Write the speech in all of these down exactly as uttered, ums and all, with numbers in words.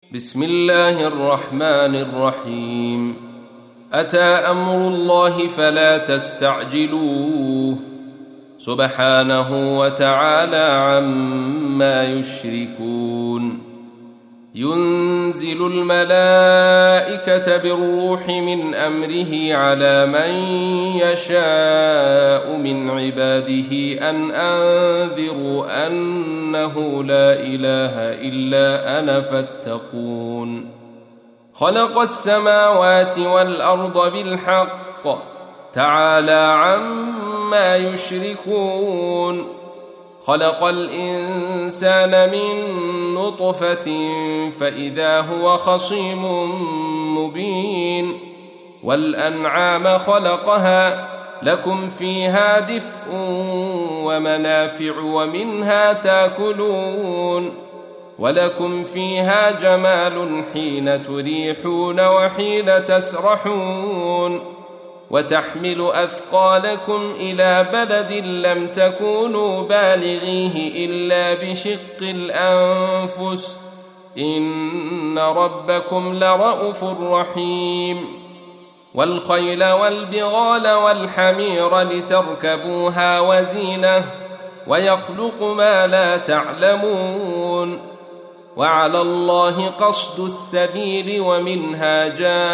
بسم الله الرحمن الرحيم. أتى أمر الله فلا تستعجلوه سبحانه وتعالى عما يشركون. ينزل الملائكة بالروح من أمره على من يشاء من عباده أن أنذروا أنه لا إله إلا أنا فاتقون. خلق السماوات والأرض بالحق تعالى عما يشركون. خلق الإنسان من نطفة فإذا هو خصيم مبين. والأنعام خلقها لكم فيها دفء ومنافع ومنها تاكلون. ولكم فيها جمال حين تريحون وحين تسرحون. وتحمل أثقالكم إلى بلد لم تكونوا بالغيه إلا بشق الأنفس إن ربكم لرءوف رحيم. والخيل والبغال والحمير لتركبوها وزينة ويخلق ما لا تعلمون. وعلى الله قصد السبيل ومنها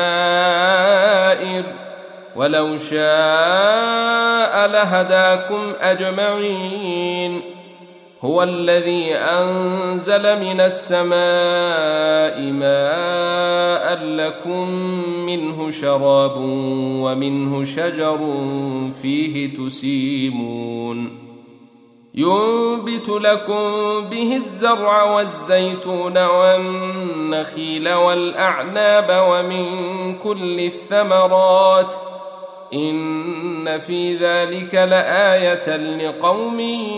جائر ولو شاء لهداكم أجمعين. هو الذي أنزل من السماء ماء لكم منه شراب ومنه شجر فيه تسيمون. ينبت لكم به الزرع والزيتون والنخيل والأعناب ومن كل الثمرات إن في ذلك لآية لقوم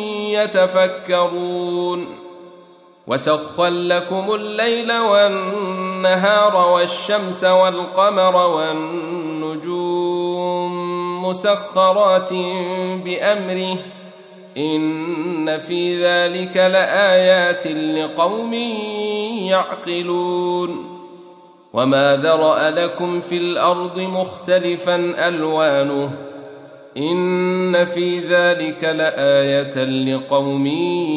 يتفكرون. وسخر لكم الليل والنهار والشمس والقمر والنجوم مسخرات بأمره إن في ذلك لآيات لقوم يعقلون. وما ذرأ لكم في الأرض مختلفا ألوانه إن في ذلك لآية لقوم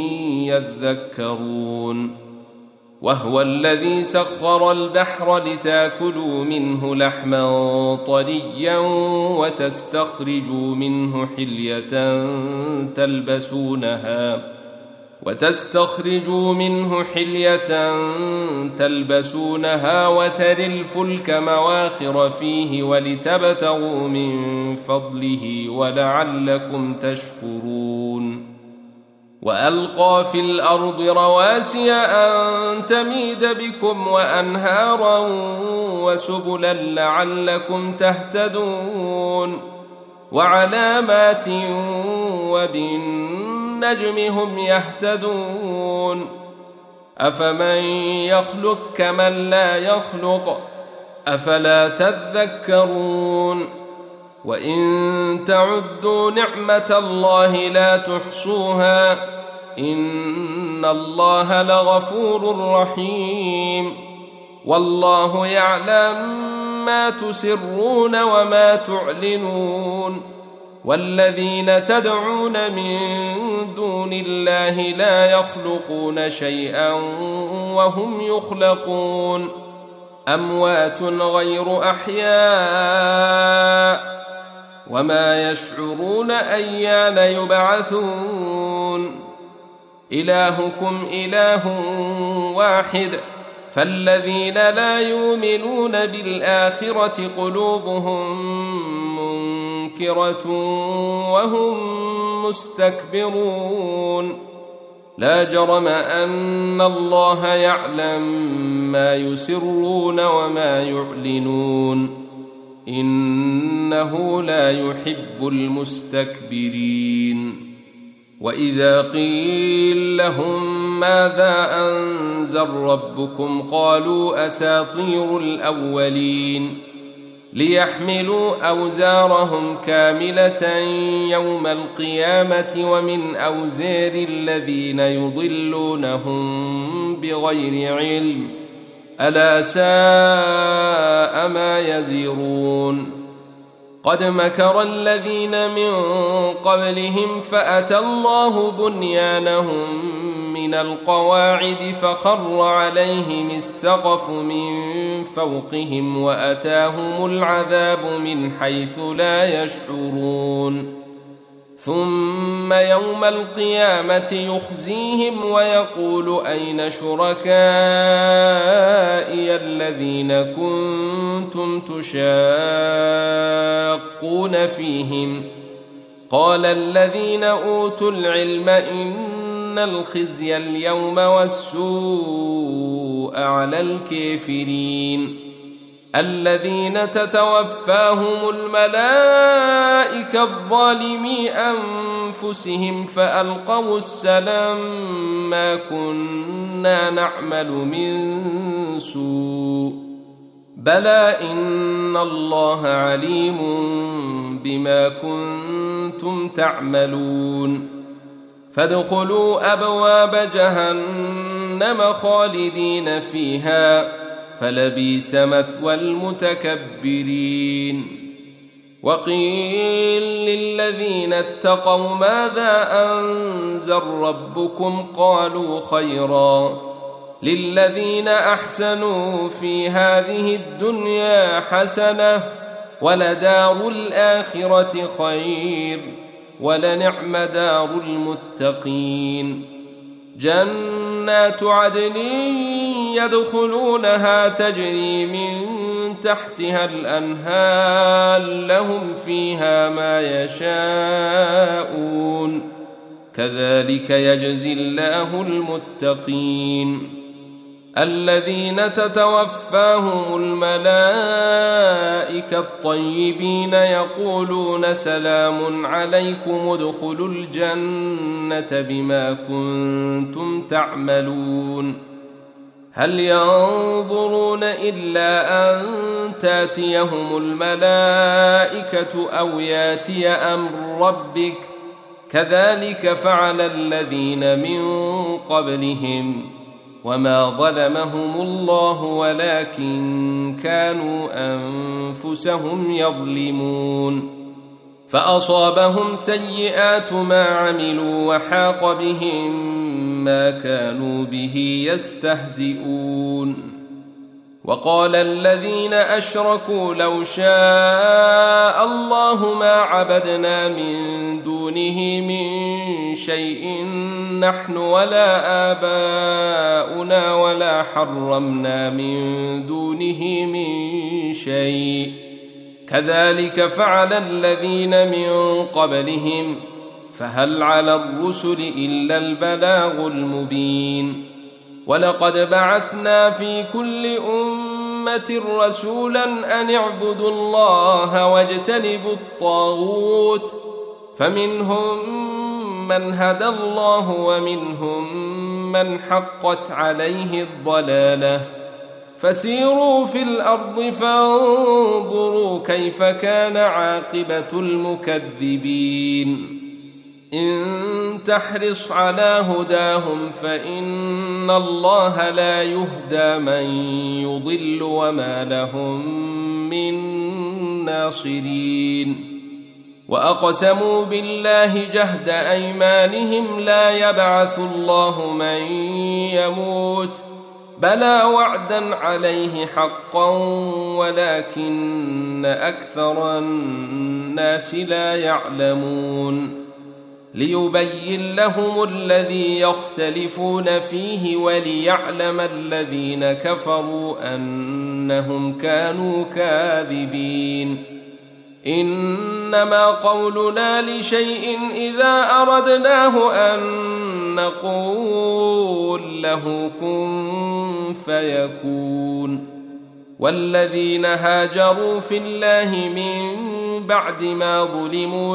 يذكرون. وهو الذي سخر البحر لتاكلوا منه لحما طريا وتستخرجوا منه حلية تلبسونها وتستخرجوا منه حلية تلبسونها وترى الفلك مواخر فيه ولتبتغوا من فضله ولعلكم تشكرون. وألقى في الأرض رواسي أن تميد بكم وأنهارا وسبلا لعلكم تهتدون. وعلامات وبالنجم هم يهتدون. أفمن يخلق كمن لا يخلق أفلا تذكرون. وإن تعدوا نعمة الله لا تحصوها إن الله لغفور رحيم. والله يعلم ما تسرون وما تعلنون. والذين تدعون من دون الله لا يخلقون شيئا وهم يخلقون. أموات غير أحياء وما يشعرون أيان يبعثون. إلهكم إله واحد فالذين لا يؤمنون بالآخرة قلوبهم منكرة وهم مستكبرون. لا جرم أن الله يعلم ما يسرون وما يعلنون إنه لا يحب المستكبرين. وإذا قيل لهم ماذا أنزل ربكم قالوا أساطير الأولين ليحملوا أوزارهم كاملة يوم القيامة ومن أوزار الذين يضلونهم بغير علم ألا ساء ما يزرون قد مكر الذين من قبلهم فأتى الله بنيانهم من القواعد فخر عليهم السقف من فوقهم وأتاهم العذاب من حيث لا يشعرون ثم يوم القيامة يخزيهم ويقول أين شركائي الذين كنتم تشاقون فيهم قال الذين أوتوا العلم إن الخزي اليوم والسوء على الكافرين الذين تتوفاهم الملائكة الظالمي أنفسهم فألقوا السلام ما كنا نعمل من سوء بلى إن الله عليم بما كنتم تعملون فادخلوا أبواب جهنم خالدين فيها فلبئس مثوى المتكبرين وقيل للذين اتقوا ماذا أنزل ربكم قالوا خيرا للذين أحسنوا في هذه الدنيا حسنة ولدار الآخرة خير ولنعم دار المتقين جنات عدن يدخلونها تجري من تحتها الأنهار لهم فيها ما يشاءون كذلك يجزي الله المتقين الذين تتوفاهم الملائكة الطيبين يقولون سلام عليكم ادخلوا الجنة بما كنتم تعملون هل ينظرون إلا أن تاتيهم الملائكة أو ياتي أمر ربك كذلك فعل الذين من قبلهم وما ظلمهم الله ولكن كانوا أنفسهم يظلمون فأصابهم سيئات ما عملوا وحاق بهم ما كانوا به يستهزئون وقال الذين أشركوا لو شاء الله ما عبدنا من دونه من شيء نحن ولا آباؤنا ولا حرمنا من دونه من شيء كذلك فعل الذين من قبلهم فهل على الرسل إلا البلاغ المبين ولقد بعثنا في كل أمة رسولا أن اعبدوا الله واجتنبوا الطاغوت فمنهم من هدى الله ومنهم من حقت عليه الضلالة فسيروا في الأرض فانظروا كيف كان عاقبة المكذبين إن تحرص على هداهم فإن الله لا يهدى من يضل وما لهم من ناصرين وأقسموا بالله جهد أيمانهم لا يبعث الله من يموت بلى وعدا عليه حقا ولكن أكثر الناس لا يعلمون ليبين لهم الذي يختلفون فيه وليعلم الذين كفروا أنهم كانوا كاذبين إنما قولنا لشيء إذا أردناه أن نقول له كن فيكون والذين هاجروا في الله من بعد ما ظلموا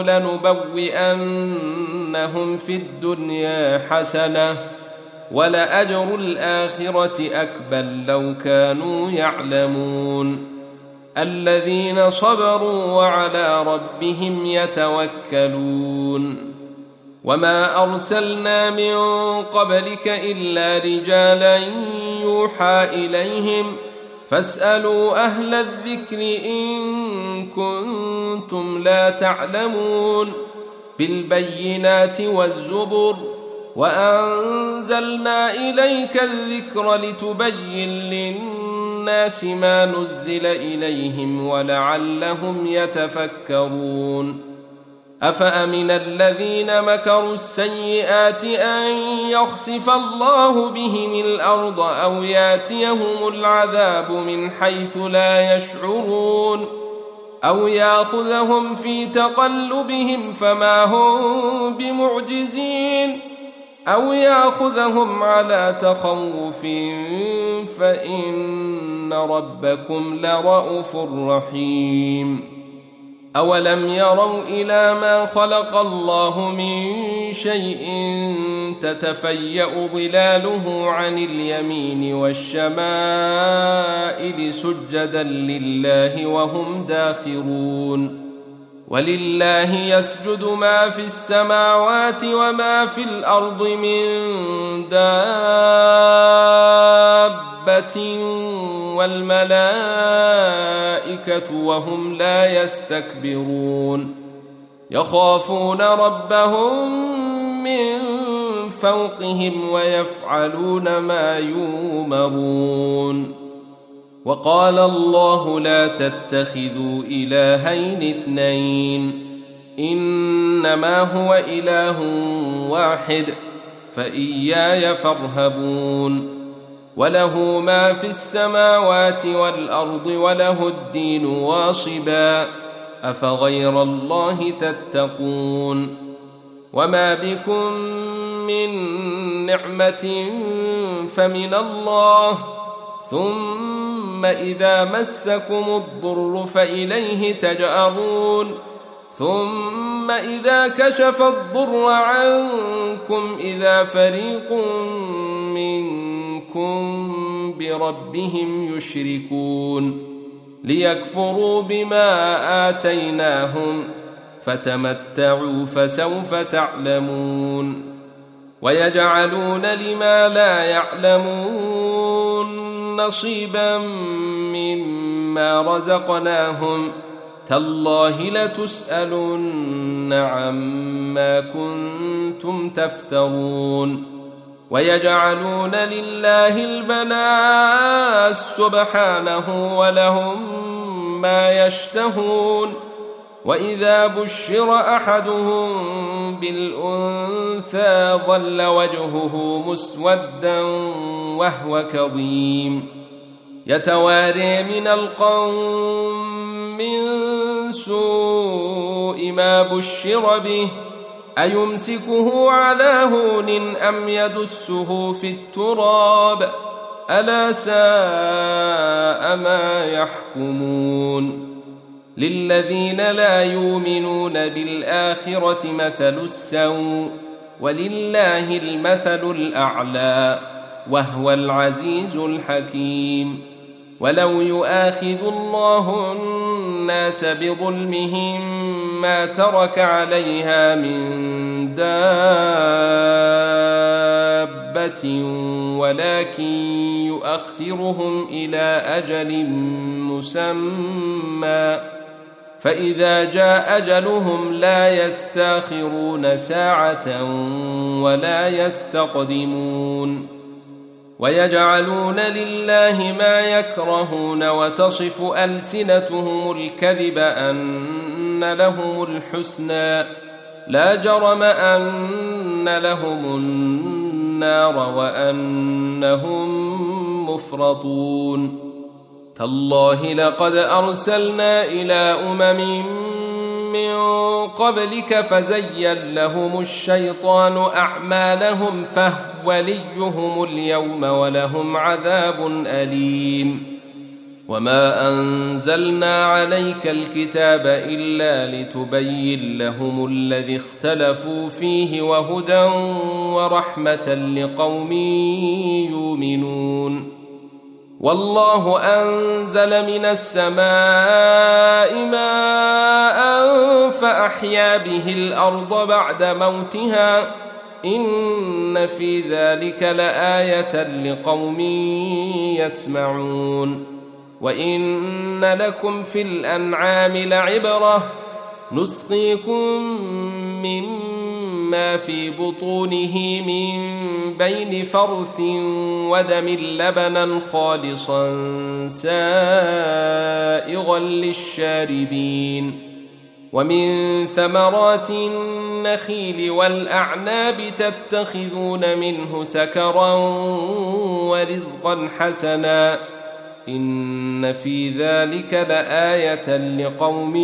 لنبوئنهم في الدنيا حسنة ولأجر الآخرة أكبر لو كانوا يعلمون الذين صبروا وعلى ربهم يتوكلون وما أرسلنا من قبلك إلا رجالا يوحى إليهم فاسألوا أهل الذكر إن كنتم لا تعلمون بالبينات والزبر وأنزلنا إليك الذكر لتبين للناس ما نزل إليهم ولعلهم يتفكرون أفأمن الذين مكروا السيئات أن يخسف الله بهم الأرض أو ياتيهم العذاب من حيث لا يشعرون أو يأخذهم في تقلبهم فما هم بمعجزين أو يأخذهم على تخوف فإن ربكم لرءوف رحيم أولم يروا إلى ما خلق الله من شيء تتفيأ ظلاله عن اليمين والشمائل سجدا لله وهم داخرون ولله يسجد ما في السماوات وما في الأرض من دابة والملائكة وهم لا يستكبرون يخافون ربهم من فوقهم ويفعلون ما يؤمرون وقال الله لا تتخذوا إلهين اثنين إنما هو إله واحد فإياي فارهبون وله ما في السماوات والأرض وله الدين واصبا أفغير الله تتقون وما بكم من نعمة فمن الله ثم إذا مسكم الضر فإليه تجأرون ثم إذا كشف الضر عنكم إذا فريق منكم بربهم يشركون ليكفروا بما آتيناهم فتمتعوا فسوف تعلمون ويجعلون لما لا يعلمون نصيبا مما رزقناهم تالله لتسألن عما كنتم تفترون ويجعلون لله البنات سبحانه ولهم ما يشتهون وإذا بشر أحدهم بالأنثى ظل وجهه مسودا وهو كظيم يتواري من القوم من سوء ما بشر به أيمسكه على هون أم يدسه في التراب ألا ساء ما يحكمون للذين لا يؤمنون بالآخرة مثل السوء ولله المثل الأعلى وهو العزيز الحكيم ولو يؤاخذ الله الناس بظلمهم ما ترك عليها من دابة ولكن يؤخرهم إلى أجل مسمى فإذا جاء أجلهم لا يستاخرون ساعة ولا يستقدمون ويجعلون لله ما يكرهون وتصف ألسنتهم الكذب أن لهم الحسنى لا جرم أن لهم النار وأنهم مفرطون تالله لقد أرسلنا إلى أمم من قبلك فزين لهم الشيطان أعمالهم فهو وليهم اليوم ولهم عذاب أليم وما أنزلنا عليك الكتاب إلا لتبين لهم الذي اختلفوا فيه وهدى ورحمة لقوم يؤمنون والله أنزل من السماء ماء فأحيا به الأرض بعد موتها إن في ذلك لآية لقوم يسمعون وإن لكم في الأنعام لعبرة نسقيكم مما في بطونه من بين فرث ودم لبنا خالصا سائغا للشاربين ومن ثمرات النخيل والأعناب تتخذون منه سكرا ورزقا حسنا إن في ذلك لآية لقوم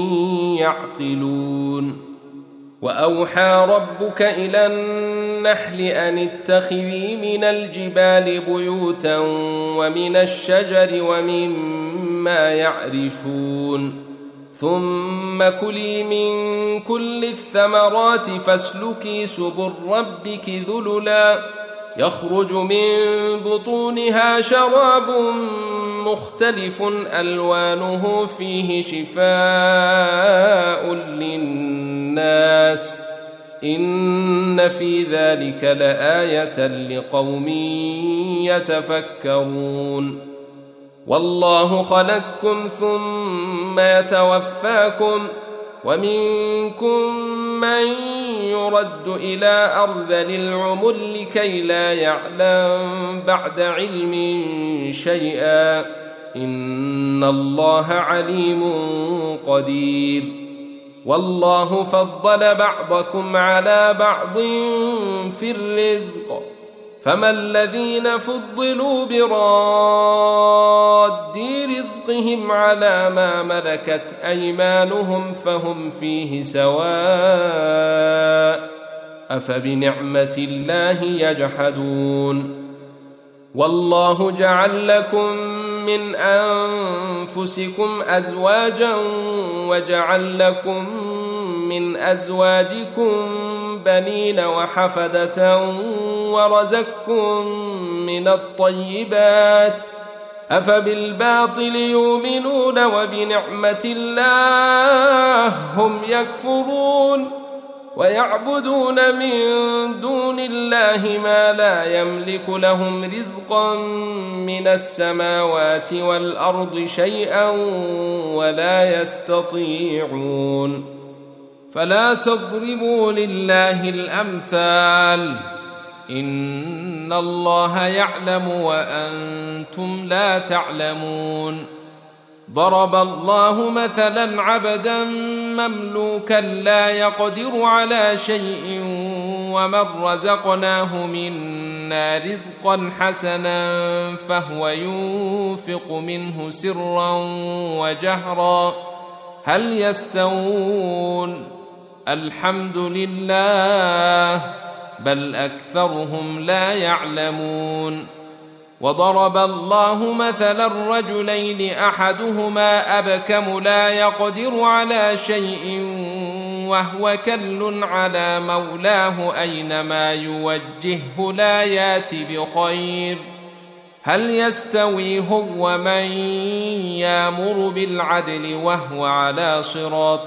يعقلون وأوحى ربك إلى النحل أن اتخذي من الجبال بيوتا ومن الشجر ومما يعرشون ثم كلي من كل الثمرات فاسلكي سبل ربك ذللا يخرج من بطونها شراب مختلف ألوانه فيه شفاء للناس إن في ذلك لآية لقوم يتفكرون والله خلقكم ثم يتوفاكم ومنكم من يرد إلى أرذل العمر لكي لا يعلم بعد علم شيئا إن الله عليم قدير والله فضل بعضكم على بعض في الرزق فما الذين فضلوا براد رزقهم على ما ملكت أيمانهم فهم فيه سواء أفبنعمة الله يجحدون والله جعل لكم من أنفسكم أزواجا وجعل لكم من أزواجكم بنين وحفدة ورزقكم من الطيبات أفبالباطل يؤمنون وبنعمة الله هم يكفرون ويعبدون من دون الله ما لا يملك لهم رزقا من السماوات والأرض شيئا ولا يستطيعون فلا تضربوا لله الأمثال إن الله يعلم وأنتم لا تعلمون ضرب الله مثلا عبدا مملوكا لا يقدر على شيء ومن رزقناه منا رزقا حسنا فهو ينفق منه سرا وجهرا هل يستوون الحمد لله بل أكثرهم لا يعلمون وضرب الله مثلا الرجلين أحدهما أبكم لا يقدر على شيء وهو كل على مولاه أينما يوجهه لا يات بخير هل يستوي هو من يأمر بالعدل وهو على صراط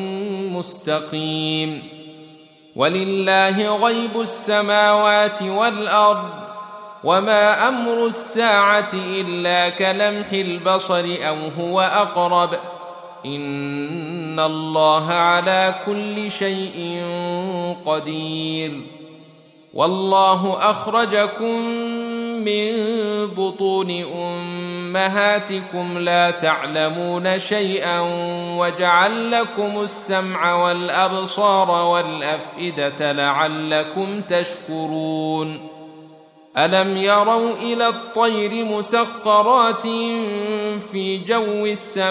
مستقيم ولله غيب السماوات والأرض وما أمر الساعة إلا كلمح البصر أو هو أقرب إن الله على كل شيء قدير والله أخرجكم من بطون أمهاتكم لا تعلمون شيئا وجعل لكم السمع والأبصار والأفئدة لعلكم تشكرون ألم يروا إلى الطير مسخرات في جو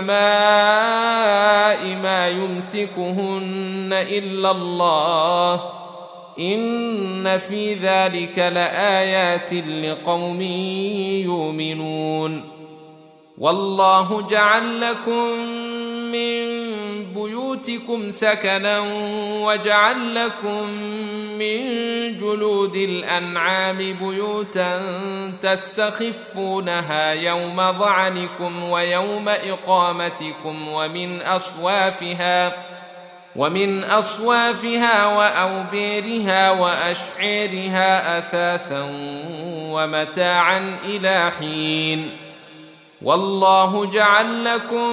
السماء ما يمسكهن إلا الله إن في ذلك لآيات لقوم يؤمنون والله جعل لكم من بيوتكم سكنا وجعل لكم من جلود الأنعام بيوتا تستخفونها يوم ظعنكم ويوم إقامتكم ومن أصوافها ومن أصوافها وأوبيرها وأشعيرها أثاثا ومتاعا إلى حين. والله جعل لكم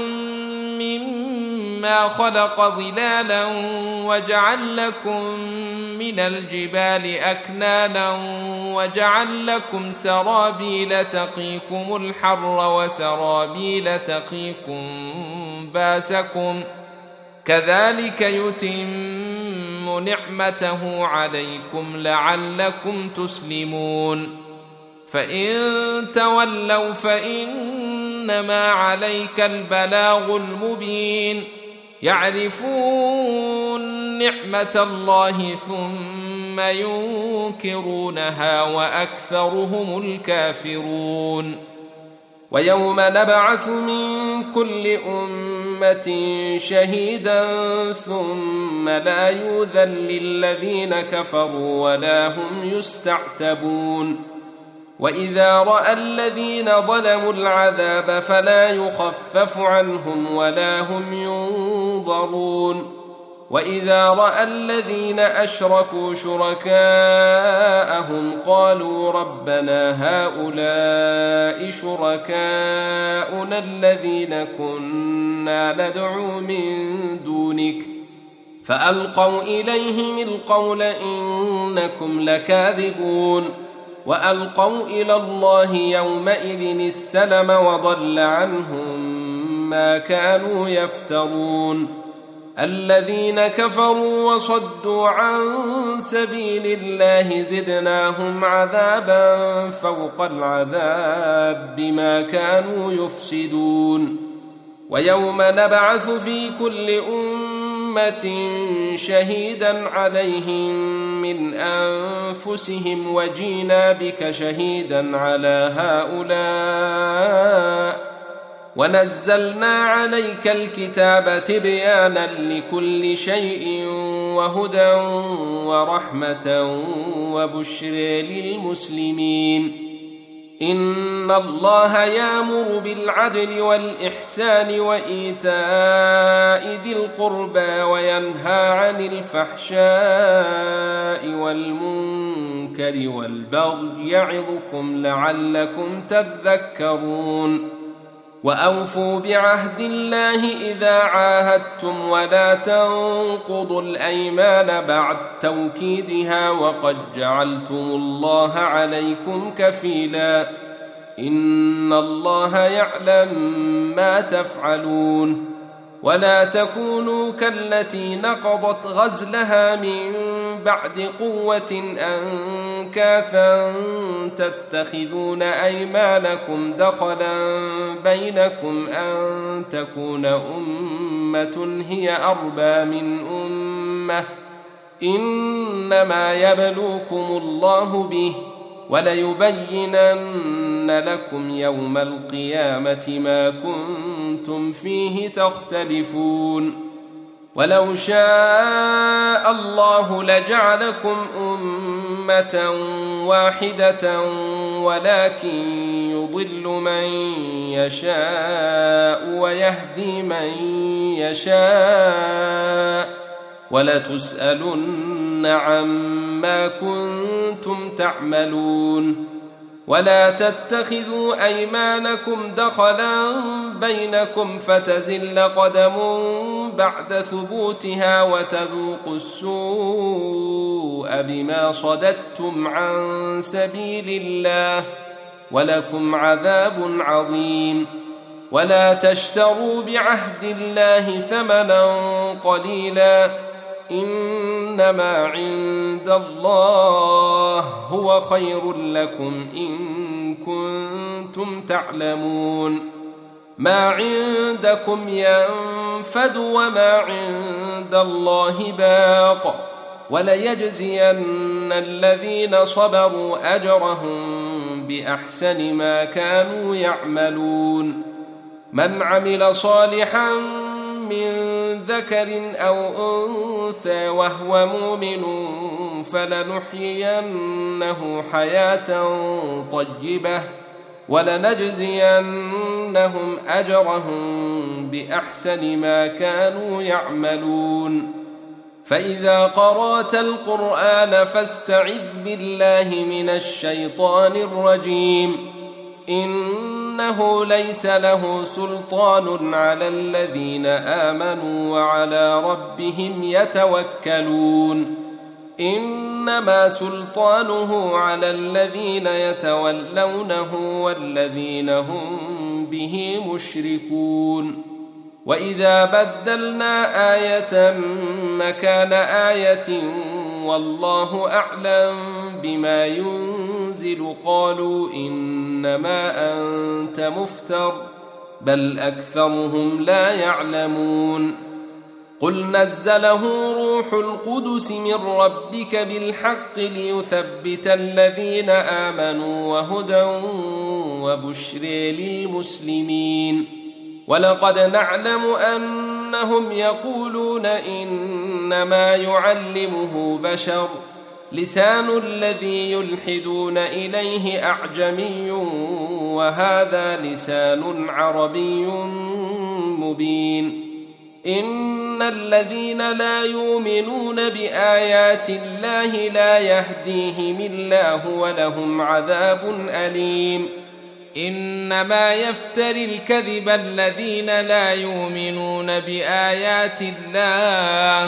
مما خلق ظلالا وجعل لكم من الجبال أكنانا وجعل لكم سرابيل تقيكم الحر وسرابيل تقيكم باسكم كذلك يتم نعمته عليكم لعلكم تسلمون. فإن تولوا فإنما عليك البلاغ المبين. يعرفون نعمة الله ثم ينكرونها وأكثرهم الكافرون. ويوم نبعث من كل أمة شهيدا ثم لا يؤذن للذين كفروا ولا هم يستعتبون. وإذا رأى الذين ظلموا العذاب فلا يخفف عنهم ولا هم ينظرون. وإذا رأى الذين أشركوا شركاءهم قالوا ربنا هؤلاء شركاؤنا الذين كنا ندعو من دونك فألقوا إليهم القول إنكم لكاذبون. وألقوا إلى الله يومئذ السلم وضل عنهم ما كانوا يفترون. الذين كفروا وصدوا عن سبيل الله زدناهم عذابا فوق العذاب بما كانوا يفسدون. ويوم نبعث في كل أمة شهيدا عليهم من أنفسهم وجينا بك شهيدا على هؤلاء ونزلنا عليك الكتاب تبيانا لكل شيء وهدى ورحمة وبشر للمسلمين. إن الله يأمر بالعدل والإحسان وإيتاء ذي القربى وينهى عن الفحشاء والمنكر والبغي يعظكم لعلكم تذكرون. وأوفوا بعهد الله إذا عاهدتم ولا تنقضوا الأيمان بعد توكيدها وقد جعلتم الله عليكم كفيلا إن الله يعلم ما تفعلون. ولا تكونوا كالتي نقضت غزلها من بعد قوة أنكاثا تتخذون أيمانكم دخلا بينكم أن تكون أمة هي أربى من أمة إنما يبلوكم الله به وليبينن لكم يوم القيامة ما كنتم فيه تختلفون. ولو شاء الله لجعلكم أمة واحدة ولكن يضل من يشاء ويهدي من يشاء ولتسألن عما كنتم تعملون. ولا تتخذوا أيمانكم دخلا بينكم فتزل قدم بعد ثبوتها وتذوقوا السوء بما صددتم عن سبيل الله ولكم عذاب عظيم. ولا تشتروا بعهد الله ثمنا قليلا إنما عند الله هو خير لكم إن كنتم تعلمون. ما عندكم ينفد وما عند الله باق وليجزين الذين صبروا أجرهم بأحسن ما كانوا يعملون. من عمل صالحا من ذكر أو أنثى وهو مؤمن فلنحيينه حياة طيبة ولنجزينهم أجرهم بأحسن ما كانوا يعملون. فإذا قرأت القرآن فاستعذ بالله من الشيطان الرجيم إنه ليس له سلطان على الذين آمنوا وعلى ربهم يتوكلون إنما سلطانه على الذين يتولونه والذين هم به مشركون وإذا بدلنا آية مكان آية والله أعلم بما ينزل قالوا إنما أنت مفتر بل أكثرهم لا يعلمون قل نزله روح القدس من ربك بالحق ليثبت الذين آمنوا وهدى وبشر للمسلمين ولقد نعلم أنهم يقولون إنما يعلمه بشر لسان الذي يلحدون إليه أعجمي وهذا لسان عربي مبين إن الذين لا يؤمنون بآيات الله لا يهديهم الله ولهم عذاب أليم إنما يفتري الكذب الذين لا يؤمنون بآيات الله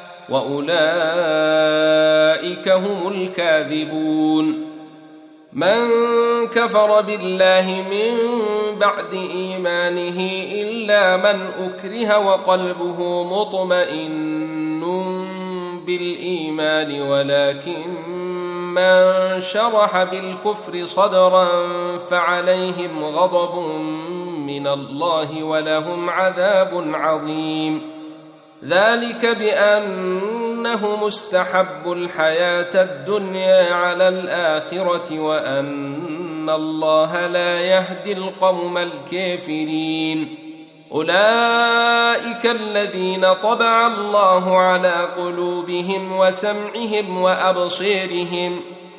وأولئك هم الكاذبون من كفر بالله من بعد إيمانه إلا من أكره وقلبه مطمئن بالإيمان ولكن من شرح بالكفر صدرا فعليهم غضب من الله ولهم عذاب عظيم ذلك بأنه مستحب الحياة الدنيا على الآخرة وأن الله لا يهدي القوم الكافرين أولئك الذين طبع الله على قلوبهم وسمعهم وأبصيرهم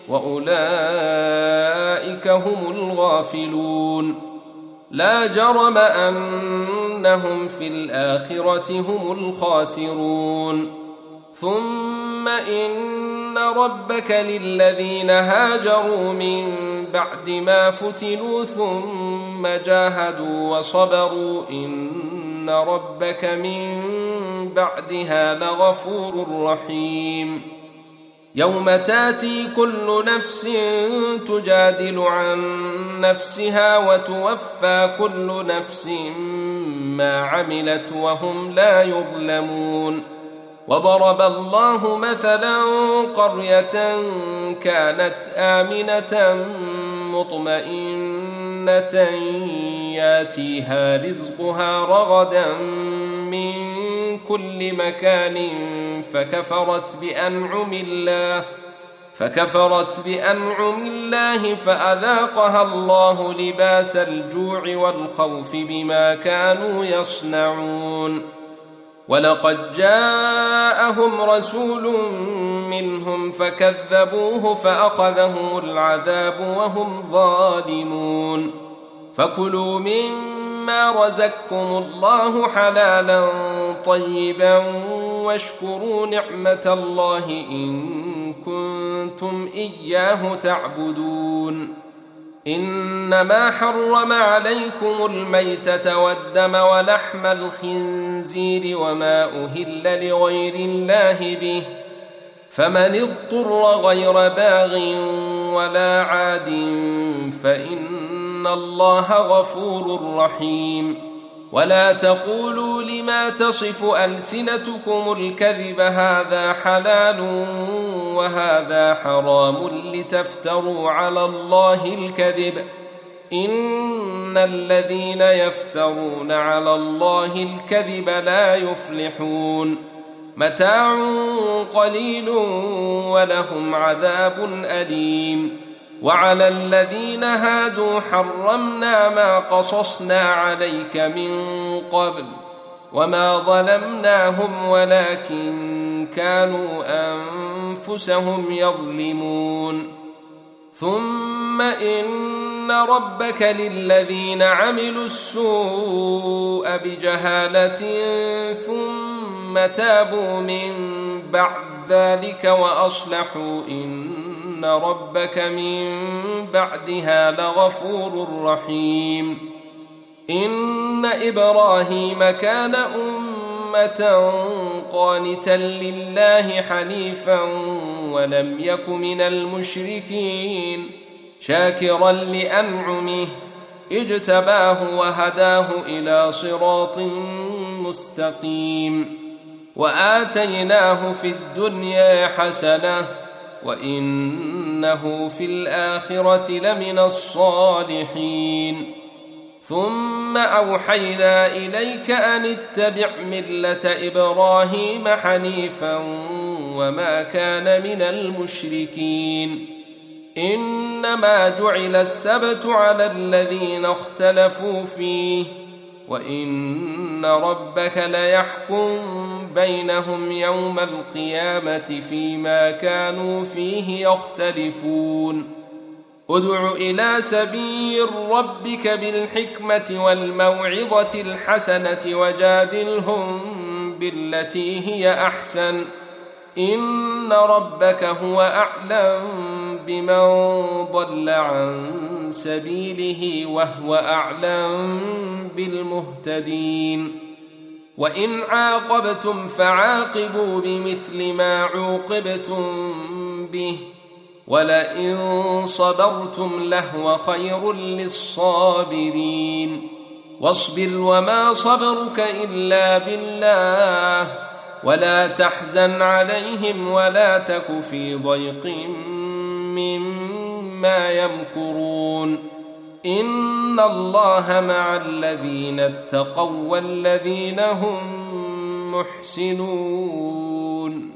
وأولئك هم الغافلون لا جرم أنهم في الآخرة هم الخاسرون ثم إن ربك للذين هاجروا من بعد ما فتنوا ثم جاهدوا وصبروا إن ربك من بعدها لغفور رحيم يوم تاتي كل نفس تجادل عن نفسها وتوفى كل نفس ما عملت وهم لا يظلمون وضرب الله مثلا قرية كانت آمنة مطمئنة ياتيها رزقها رغدا من كل مكان فكفرت بأنعم الله فكفرت بأنعم الله فأذاقها الله لباس الجوع والخوف بما كانوا يصنعون ولقد جاءهم رسول منهم فكذبوه فأخذهم العذاب وهم ظالمون فكلوا مما رزقكم الله حلالا طيبا واشكروا نعمة الله إن كنتم إياه تعبدون إنما حرم عليكم الميتة والدم ولحم الخنزير وما أهل لغير الله به فمن اضطر غير باغ ولا عاد فإن الله غفور رحيم ولا تقولوا لما تصف ألسنتكم الكذب هذا حلال وهذا حرام لتفتروا على الله الكذب إن الذين يفترون على الله الكذب لا يفلحون متاع قليل ولهم عذاب أليم وعلى الذين هادوا حرمنا ما قصصنا عليك من قبل وما ظلمناهم ولكن كانوا أنفسهم يظلمون ثم إن ربك للذين عملوا السوء بجهالة ثم تابوا من بعد ذلك وأصلحوا إن ربك من بعدها لغفور رحيم. إن إبراهيم كان أمة قانتا لله حنيفا ولم يك من المشركين شاكرا لأنعمه اجتباه وهداه إلى صراط مستقيم. وآتيناه في الدنيا حسنة وإنه في الآخرة لمن الصالحين. ثم أوحينا إليك أن اتبع ملة إبراهيم حنيفا وما كان من المشركين. إنما جعل السبت على الذين اختلفوا فيه وإن ربك ليحكم بينهم يوم القيامة فيما كانوا فيه يختلفون. ادع إلى سبيل ربك بالحكمة والموعظة الحسنة وجادلهم بالتي هي أحسن إن ربك هو أعلم بمن ضل عن سبيله وهو أعلم بالمهتدين. وإن عاقبتم فعاقبوا بمثل ما عوقبتم به ولئن صبرتم لهو خير للصابرين. واصبر وما صبرك إلا بالله ولا تحزن عليهم ولا تك في ضيق مما يمكرون. إن الله مع الذين اتقوا والذين هم محسنون.